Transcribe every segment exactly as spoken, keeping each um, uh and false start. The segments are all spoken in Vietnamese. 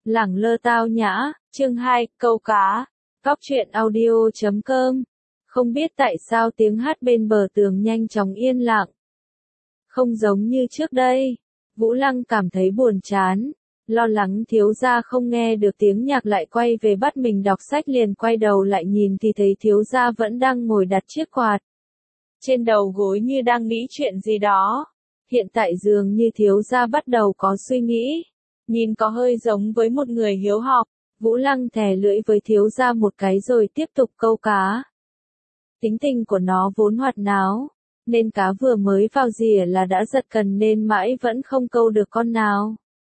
Lẳng lơ tao nhã, chương hai, câu cá. Góc truyện audio chấm com. Không biết tại sao tiếng hát bên bờ tường nhanh chóng yên lặng. Không giống như trước đây. Vũ Lăng cảm thấy buồn chán. Lo lắng thiếu gia không nghe được tiếng nhạc lại quay về bắt mình đọc sách, liền quay đầu lại nhìn thì thấy thiếu gia vẫn đang ngồi đặt chiếc quạt trên đầu gối như đang nghĩ chuyện gì đó. Hiện tại dường như thiếu gia bắt đầu có suy nghĩ. Nhìn có hơi giống với một người hiếu học. Vũ Lăng thè lưỡi với thiếu gia một cái rồi tiếp tục câu cá. Tính tình của nó vốn hoạt náo, nên cá vừa mới vào rìa là đã giật cần nên mãi vẫn không câu được con nào.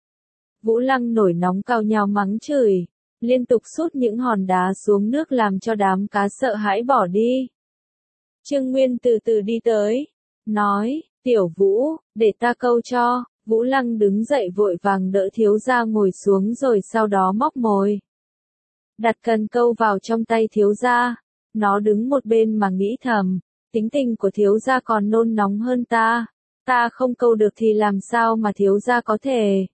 Vũ Lăng nổi nóng cào nhào mắng chửi, liên tục sút những hòn đá xuống nước làm cho đám cá sợ hãi bỏ đi. Trương Nguyên từ từ đi tới, nói, tiểu Vũ, để ta câu cho. Vũ Lăng đứng dậy vội vàng đỡ thiếu gia ngồi xuống rồi sau đó móc mồi. Đặt cần câu vào trong tay thiếu gia. Nó đứng một bên mà nghĩ thầm, tính tình của thiếu gia còn nôn nóng hơn ta. Ta không câu được thì làm sao mà thiếu gia có thể.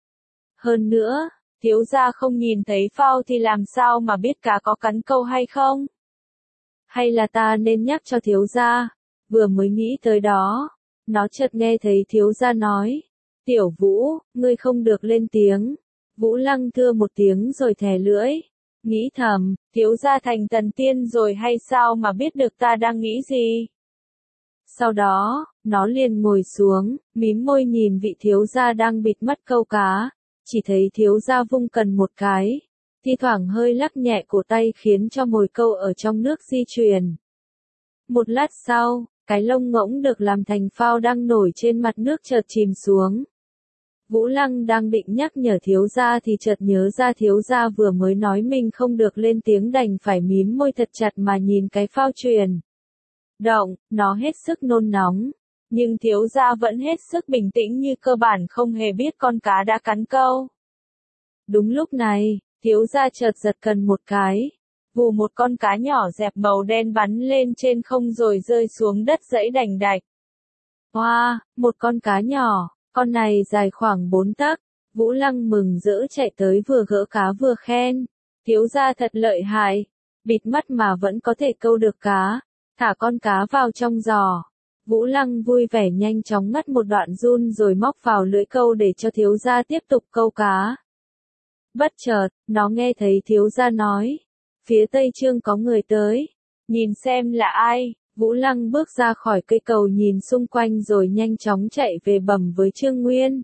Hơn nữa, thiếu gia không nhìn thấy phao thì làm sao mà biết cá có cắn câu hay không? Hay là ta nên nhắc cho thiếu gia? Vừa mới nghĩ tới đó, nó chợt nghe thấy thiếu gia nói, tiểu Vũ, ngươi không được lên tiếng. Vũ Lăng thưa một tiếng rồi thè lưỡi, nghĩ thầm, thiếu gia thành thần tiên rồi hay sao mà biết được ta đang nghĩ gì? Sau đó, nó liền ngồi xuống, mím môi nhìn vị thiếu gia đang bịt mắt câu cá, chỉ thấy thiếu gia vung cần một cái, thi thoảng hơi lắc nhẹ cổ tay khiến cho mồi câu ở trong nước di chuyển. Một lát sau, cái lông ngỗng được làm thành phao đang nổi trên mặt nước chợt chìm xuống. Vũ Lăng đang định nhắc nhở thiếu gia thì chợt nhớ ra thiếu gia vừa mới nói mình không được lên tiếng, đành phải mím môi thật chặt mà nhìn cái phao chuyển động. Nó hết sức nôn nóng, nhưng thiếu gia vẫn hết sức bình tĩnh như cơ bản không hề biết con cá đã cắn câu. Đúng lúc này, thiếu gia chợt giật cần một cái, vù một con cá nhỏ dẹp màu đen bắn lên trên không rồi rơi xuống đất giãy đành đạch. Hoa, wow, một con cá nhỏ. Con này dài khoảng bốn tấc. Vũ Lăng mừng rỡ chạy tới vừa gỡ cá vừa khen, thiếu gia thật lợi hại, bịt mắt mà vẫn có thể câu được cá, thả con cá vào trong giò. Vũ Lăng vui vẻ nhanh chóng ngắt một đoạn giun rồi móc vào lưỡi câu để cho thiếu gia tiếp tục câu cá. Bất chợt, nó nghe thấy thiếu gia nói, phía Tây Trương có người tới, nhìn xem là ai. Vũ Lăng bước ra khỏi cây cầu nhìn xung quanh rồi nhanh chóng chạy về bẩm với Trương Nguyên.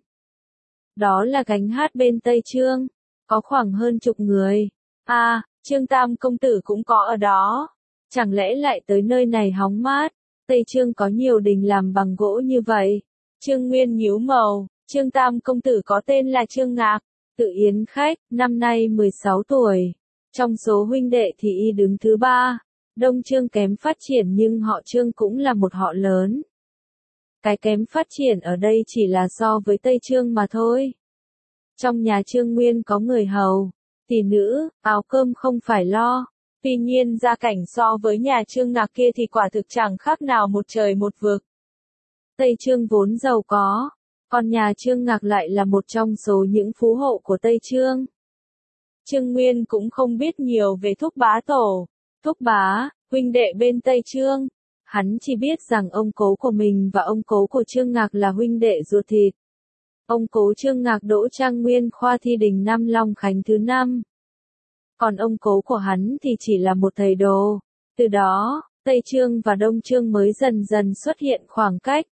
Đó là gánh hát bên Tây Trương, có khoảng hơn chục người. À, Trương Tam công tử cũng có ở đó. Chẳng lẽ lại tới nơi này hóng mát? Tây Trương có nhiều đình làm bằng gỗ như vậy. Trương Nguyên nhíu màu, Trương Tam công tử có tên là Trương Ngạc, tự yến khách, năm nay mười sáu tuổi. Trong số huynh đệ thì y đứng thứ ba. Đông Trương kém phát triển nhưng họ Trương cũng là một họ lớn. Cái kém phát triển ở đây chỉ là so với Tây Trương mà thôi. Trong nhà Trương Nguyên có người hầu, tỷ nữ, áo cơm không phải lo. Tuy nhiên gia cảnh so với nhà Trương Ngạc kia thì quả thực chẳng khác nào một trời một vực. Tây Trương vốn giàu có, còn nhà Trương Ngạc lại là một trong số những phú hộ của Tây Trương. Trương Nguyên cũng không biết nhiều về Thúc Bá Tổ. Thúc Bá, huynh đệ bên Tây Trương. Hắn chỉ biết rằng ông cố của mình và ông cố của Trương Ngạc là huynh đệ ruột thịt. Ông cố Trương Ngạc đỗ Trang Nguyên khoa thi đình năm Long Khánh thứ năm. Còn ông cố của hắn thì chỉ là một thầy đồ. Từ đó, Tây Trương và Đông Trương mới dần dần xuất hiện khoảng cách.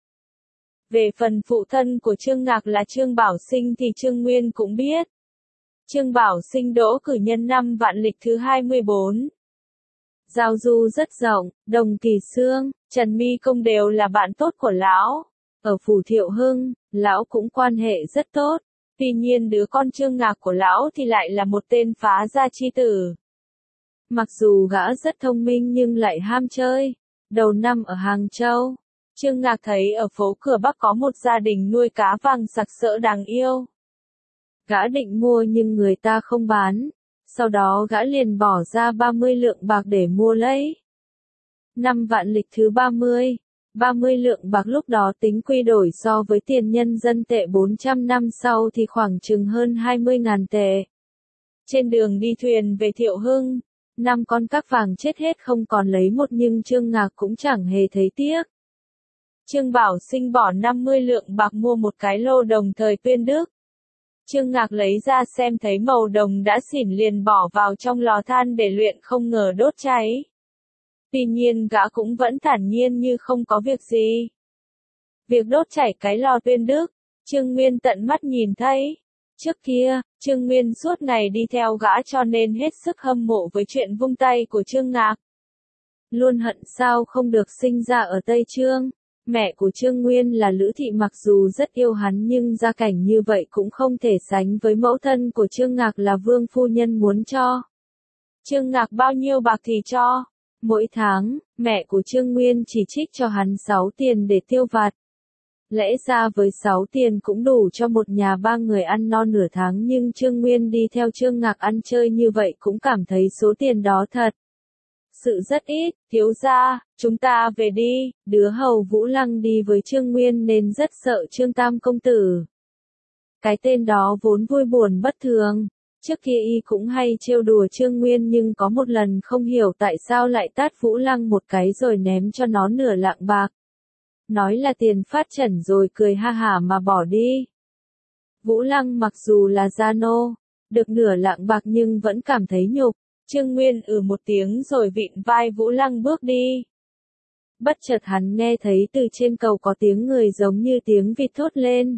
Về phần phụ thân của Trương Ngạc là Trương Bảo Sinh thì Trương Nguyên cũng biết. Trương Bảo Sinh đỗ cử nhân năm Vạn Lịch thứ hai mươi bốn. Giao du rất rộng, Đồng Kỳ Xương, Trần Mi Công đều là bạn tốt của lão. Ở phủ Thiệu Hưng, lão cũng quan hệ rất tốt. Tuy nhiên đứa con Trương Ngạc của lão thì lại là một tên phá gia chi tử. Mặc dù gã rất thông minh nhưng lại ham chơi. Đầu năm ở Hàng Châu, Trương Ngạc thấy ở phố cửa Bắc có một gia đình nuôi cá vàng sặc sỡ đáng yêu. Gã định mua nhưng người ta không bán. Sau đó gã liền bỏ ra ba mươi lượng bạc để mua lấy. Năm Vạn Lịch thứ ba mươi, ba mươi lượng bạc lúc đó tính quy đổi so với tiền nhân dân tệ bốn trăm năm sau thì khoảng chừng hơn hai mươi nghìn tệ. Trên đường đi thuyền về Thiệu Hưng, năm con các vàng chết hết không còn lấy một nhưng Trương Ngạc cũng chẳng hề thấy tiếc. Trương Bảo Sinh bỏ năm mươi lượng bạc mua một cái lô đồng thời Tuyên Đức. Trương Ngạc lấy ra xem thấy màu đồng đã xỉn liền bỏ vào trong lò than để luyện không ngờ đốt cháy. Tuy nhiên gã cũng vẫn thản nhiên như không có việc gì. Việc đốt chảy cái lò Tuyên Đức, Trương Nguyên tận mắt nhìn thấy. Trước kia, Trương Nguyên suốt ngày đi theo gã cho nên hết sức hâm mộ với chuyện vung tay của Trương Ngạc. Luôn hận sao không được sinh ra ở Tây Trương. Mẹ của Trương Nguyên là Lữ Thị mặc dù rất yêu hắn nhưng gia cảnh như vậy cũng không thể sánh với mẫu thân của Trương Ngạc là Vương phu nhân muốn cho. Trương Ngạc bao nhiêu bạc thì cho. Mỗi tháng, mẹ của Trương Nguyên chỉ trích cho hắn sáu tiền để tiêu vặt. Lẽ ra với sáu tiền cũng đủ cho một nhà ba người ăn no nửa tháng nhưng Trương Nguyên đi theo Trương Ngạc ăn chơi như vậy cũng cảm thấy số tiền đó thật sự rất ít. Thiếu gia, chúng ta về đi. Đứa hầu Vũ Lăng đi với Trương Nguyên nên rất sợ Trương Tam công tử. Cái tên đó vốn vui buồn bất thường. Trước kia y cũng hay trêu đùa Trương Nguyên nhưng có một lần không hiểu tại sao lại tát Vũ Lăng một cái rồi ném cho nó nửa lạng bạc. Nói là tiền phát trần rồi cười ha hả mà bỏ đi. Vũ Lăng mặc dù là gia nô, được nửa lạng bạc nhưng vẫn cảm thấy nhục. Trương Nguyên ừ một tiếng rồi vịn vai Vũ Lăng bước đi. Bất chợt hắn nghe thấy từ trên cầu có tiếng người giống như tiếng vịt thốt lên.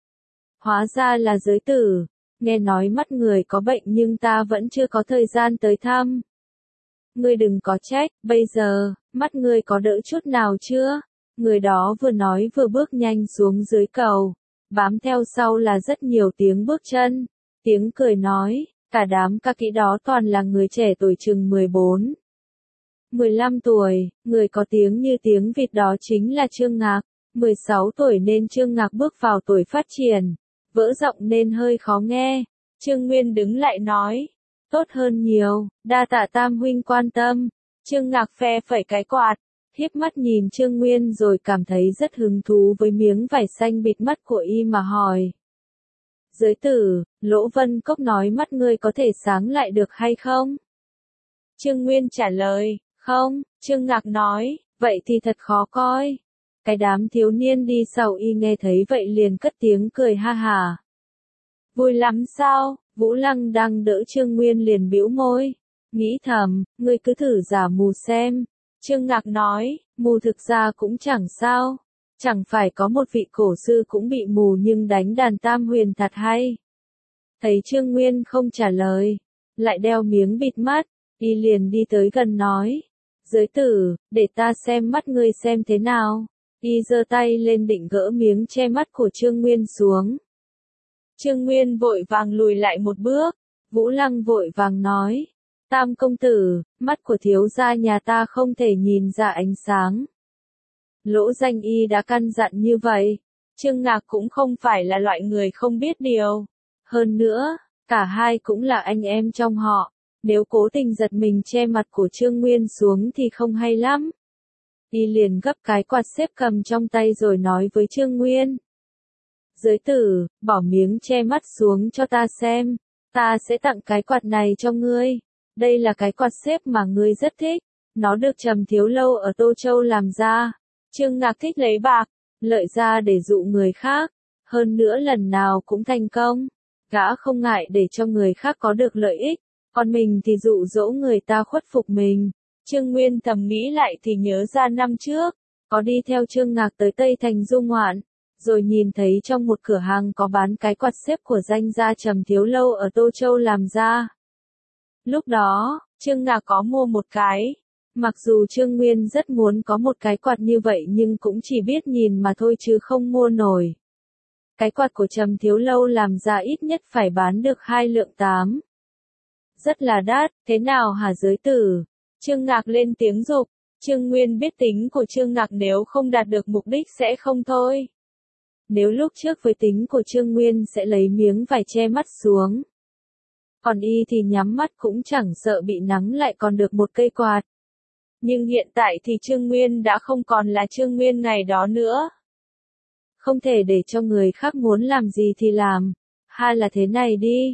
Hóa ra là giới tử, nghe nói mắt người có bệnh nhưng ta vẫn chưa có thời gian tới thăm. Ngươi đừng có trách, bây giờ, mắt ngươi có đỡ chút nào chưa? Người đó vừa nói vừa bước nhanh xuống dưới cầu, bám theo sau là rất nhiều tiếng bước chân, tiếng cười nói, cả đám ca kỹ đó toàn là người trẻ tuổi chừng mười bốn, mười lăm tuổi, người có tiếng như tiếng vịt đó chính là Trương Ngạc, mười sáu tuổi nên Trương Ngạc bước vào tuổi phát triển, vỡ giọng nên hơi khó nghe, Trương Nguyên đứng lại nói, tốt hơn nhiều, đa tạ Tam huynh quan tâm, Trương Ngạc phe phẩy cái quạt. Hiếp mắt nhìn Trương Nguyên rồi cảm thấy rất hứng thú với miếng vải xanh bịt mắt của y mà hỏi. Giới tử, Lỗ Vân Cốc nói mắt ngươi có thể sáng lại được hay không? Trương Nguyên trả lời, không, Trương Ngạc nói, vậy thì thật khó coi. Cái đám thiếu niên đi sau y nghe thấy vậy liền cất tiếng cười ha hả. Vui lắm sao? Vũ Lăng đang đỡ Trương Nguyên liền bĩu môi, nghĩ thầm, ngươi cứ thử giả mù xem. Trương Ngạc nói, mù thực ra cũng chẳng sao, chẳng phải có một vị cổ sư cũng bị mù nhưng đánh đàn tam huyền thật hay. Thấy Trương Nguyên không trả lời, lại đeo miếng bịt mắt, y liền đi tới gần nói, giới tử, để ta xem mắt ngươi xem thế nào. Y giơ tay lên định gỡ miếng che mắt của Trương Nguyên xuống. Trương Nguyên vội vàng lùi lại một bước, Vũ Lăng vội vàng nói. Tam công tử, mắt của thiếu gia nhà ta không thể nhìn ra ánh sáng. Lỗ Danh Y đã căn dặn như vậy. Trương Ngạc cũng không phải là loại người không biết điều. Hơn nữa, cả hai cũng là anh em trong họ. Nếu cố tình giật mình che mặt của Trương Nguyên xuống thì không hay lắm. Y liền gấp cái quạt xếp cầm trong tay rồi nói với Trương Nguyên. Giới tử, bỏ miếng che mắt xuống cho ta xem. Ta sẽ tặng cái quạt này cho ngươi. Đây là cái quạt xếp mà ngươi rất thích, nó được Trầm Thiếu Lâu ở Tô Châu làm ra. Trương Ngạc thích lấy bạc, lợi ra để dụ người khác, hơn nữa lần nào cũng thành công. Gã không ngại để cho người khác có được lợi ích, còn mình thì dụ dỗ người ta khuất phục mình. Trương Nguyên thầm nghĩ lại thì nhớ ra năm trước, có đi theo Trương Ngạc tới Tây Thành du ngoạn, rồi nhìn thấy trong một cửa hàng có bán cái quạt xếp của danh gia Trầm Thiếu Lâu ở Tô Châu làm ra. Lúc đó, Trương Ngạc có mua một cái. Mặc dù Trương Nguyên rất muốn có một cái quạt như vậy nhưng cũng chỉ biết nhìn mà thôi chứ không mua nổi. Cái quạt của Trầm Thiếu Lâu làm ra ít nhất phải bán được hai lượng tám. Rất là đắt, thế nào hả giới tử? Trương Ngạc lên tiếng giục. Trương Nguyên biết tính của Trương Ngạc nếu không đạt được mục đích sẽ không thôi. Nếu lúc trước với tính của Trương Nguyên sẽ lấy miếng vải che mắt xuống. Còn y thì nhắm mắt cũng chẳng sợ bị nắng lại còn được một cây quạt. Nhưng hiện tại thì Trương Nguyên đã không còn là Trương Nguyên ngày đó nữa. Không thể để cho người khác muốn làm gì thì làm. Hay là thế này đi,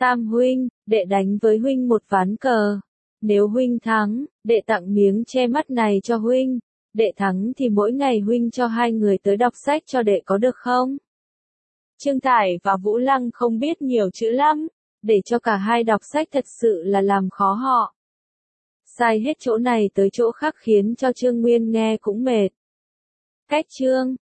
Tam huynh, đệ đánh với huynh một ván cờ. Nếu huynh thắng, đệ tặng miếng che mắt này cho huynh. Đệ thắng thì mỗi ngày huynh cho hai người tới đọc sách cho đệ có được không? Trương Thải và Vũ Lăng không biết nhiều chữ lắm, để cho cả hai đọc sách thật sự là làm khó họ. Sai hết chỗ này tới chỗ khác khiến cho Trương Nguyên nghe cũng mệt. Cách chương